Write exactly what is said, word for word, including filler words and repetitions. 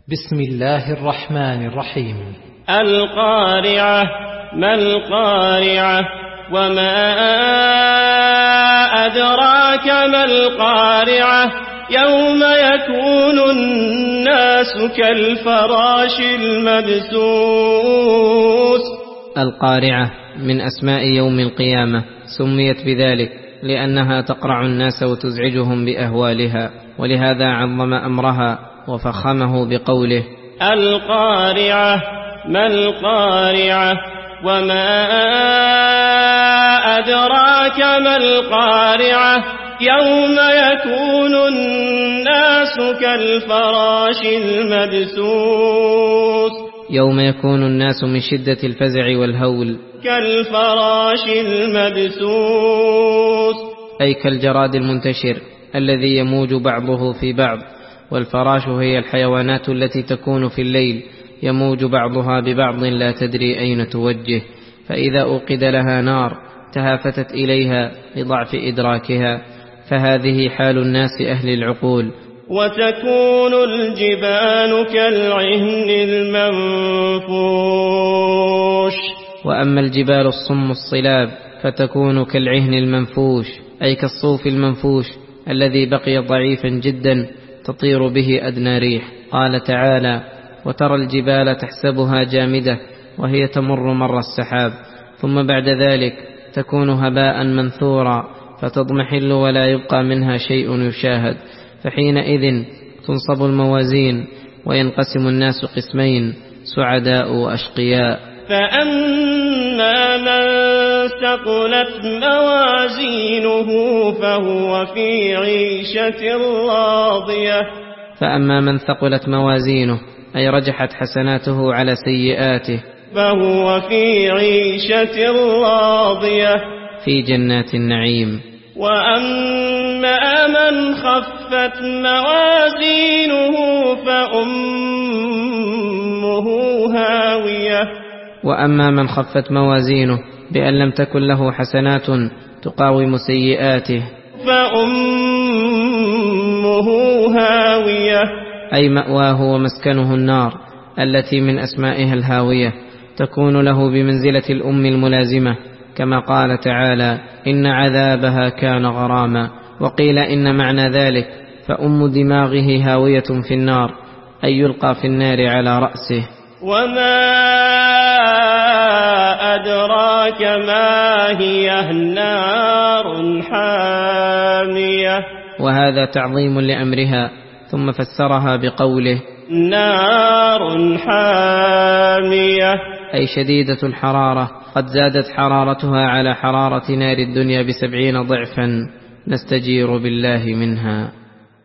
بسم الله الرحمن الرحيم. القارعة. ما القارعة؟ وما أدراك ما القارعة؟ يوم يكون الناس كالفراش المبثوث. القارعة من أسماء يوم القيامة، سميت بذلك لأنها تقرع الناس وتزعجهم بأهوالها، ولهذا عظم أمرها وفخمه بقوله القارعة. ما القارعة؟ وما أدراك ما القارعة؟ يوم يكون الناس كالفراش المبثوث. يوم يكون الناس من شدة الفزع والهول كالفراش المبثوث، أي كالجراد المنتشر الذي يموج بعضه في بعض. والفراش هي الحيوانات التي تكون في الليل يموج بعضها ببعض لا تدري أين توجه، فإذا أوقد لها نار تهافتت إليها لضعف إدراكها، فهذه حال الناس أهل العقول. وتكون الجبال كالعهن المنفوش. وأما الجبال الصم الصلاب فتكون كالعهن المنفوش، أي كالصوف المنفوش الذي بقي ضعيفا جدا تطير به أدنى ريح. قال تعالى وترى الجبال تحسبها جامدة وهي تمر مر السحاب، ثم بعد ذلك تكون هباء منثورا فتضمحل ولا يبقى منها شيء يشاهد، فحينئذ تنصب الموازين وينقسم الناس قسمين، سعداء وأشقياء. فأما من ثقلت موازينه فهو في عيشة راضية. فأما من ثقلت موازينه أي رجحت حسناته على سيئاته فهو في عيشة راضية، في جنات النعيم. وأما من خفت موازينه فأمه هاوية. وأما من خفت موازينه بأن لم تكن له حسنات تقاوم سيئاته فأمه هاوية، أي مأواه ومسكنه النار التي من أسمائها الهاوية، تكون له بمنزلة الأم الملازمة، كما قال تعالى إن عذابها كان غراما. وقيل إن معنى ذلك فأم دماغه هاوية في النار، أي يلقى في النار على رأسه. وما أدراك ما هي؟ نار حامية. وهذا تعظيم لأمرها، ثم فسرها بقوله نار حامية، أي شديدة الحرارة، قد زادت حرارتها على حرارة نار الدنيا بسبعين ضعفا، نستجير بالله منها.